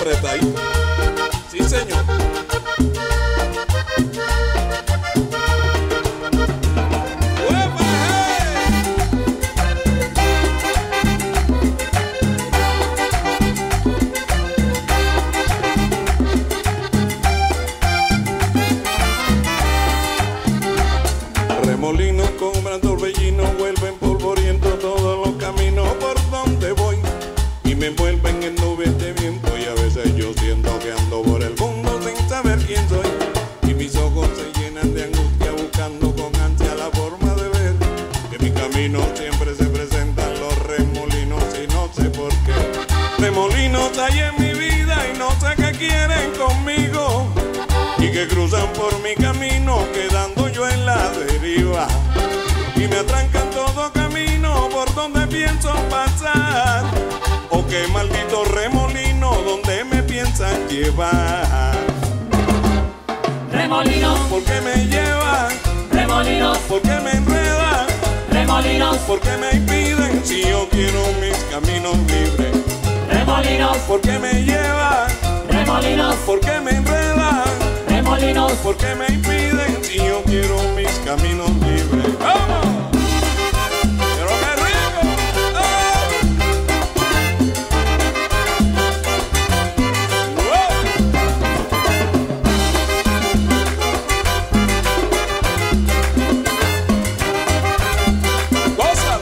siempre está ahí. Sí, señor. Remolinos con gran torbellino vuelven polvoriento todos los caminos por donde voy y me envuelven en nubes de viento y a veces yo siento que ando por el mundo sin saber quién soy y mis ojos se llenan de angustia buscando con ansia la forma de ver que mi camino siempre se presentan los remolinos y no sé por qué. Remolinos hay en mi vida y no sé qué quieren conmigo y que cruzan por mi camino quedando yo en la deriva y me atrancan todo camino por donde pienso pasar. Oh, qué maldito remolino donde me piensan llevar. Remolinos, ¿por qué me llevan? remolinos, ¿Por qué me enredan? remolinos, ¿Por qué me impiden si yo quiero mis caminos libres? remolinos, ¿Por qué me llevan? remolinos, ¿Por qué me enredan? remolinos. ¿Por qué me impiden si yo quiero mis caminos libres? ¡Vamos! ¡Pero qué rico! ¡Ah! ¡Wow! ¡Gózalo!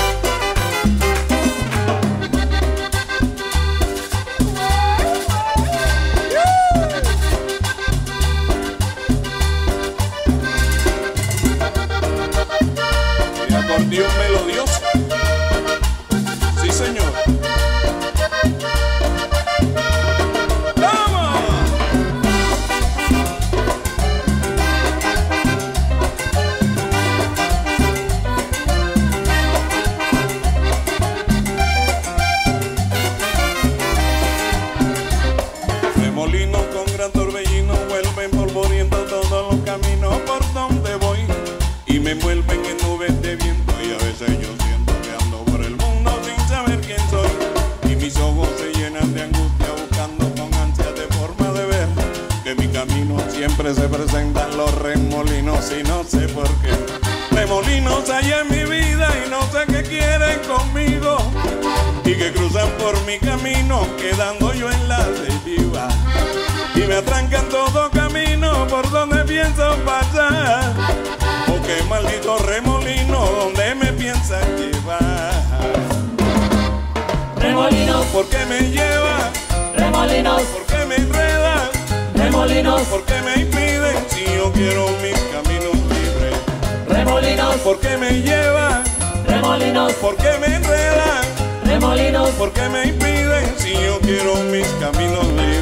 Acordeón melodioso. Sí, señor. ¡Vamos! Remolinos con gran torbellino vuelven polvoriento todos los caminos por donde voy y me envuelven en nubes de viento y a veces yo siento que ando por el mundo sin saber quién soy y mis ojos se llenan de angustia buscando con ansia de forma de ver que mi camino siempre se presentan los remolinos y no sé por qué. Remolinos hay en mi vida y no sé qué quieren conmigo y que cruzan por mi camino quedando yo en la deriva y me atrancan todo camino por donde pienso pasar. Oh, qué maldito remolino donde me piensan llevar. Remolinos, ¿Por qué me llevan? remolinos, ¿Por qué me enredan? remolinos, ¿Por qué me impiden si yo quiero mis caminos libres? remolinos, ¿Por qué me llevan? remolinos, ¿Por qué me enredan? remolinos. ¿Por qué me impiden si yo quiero mis caminos libres?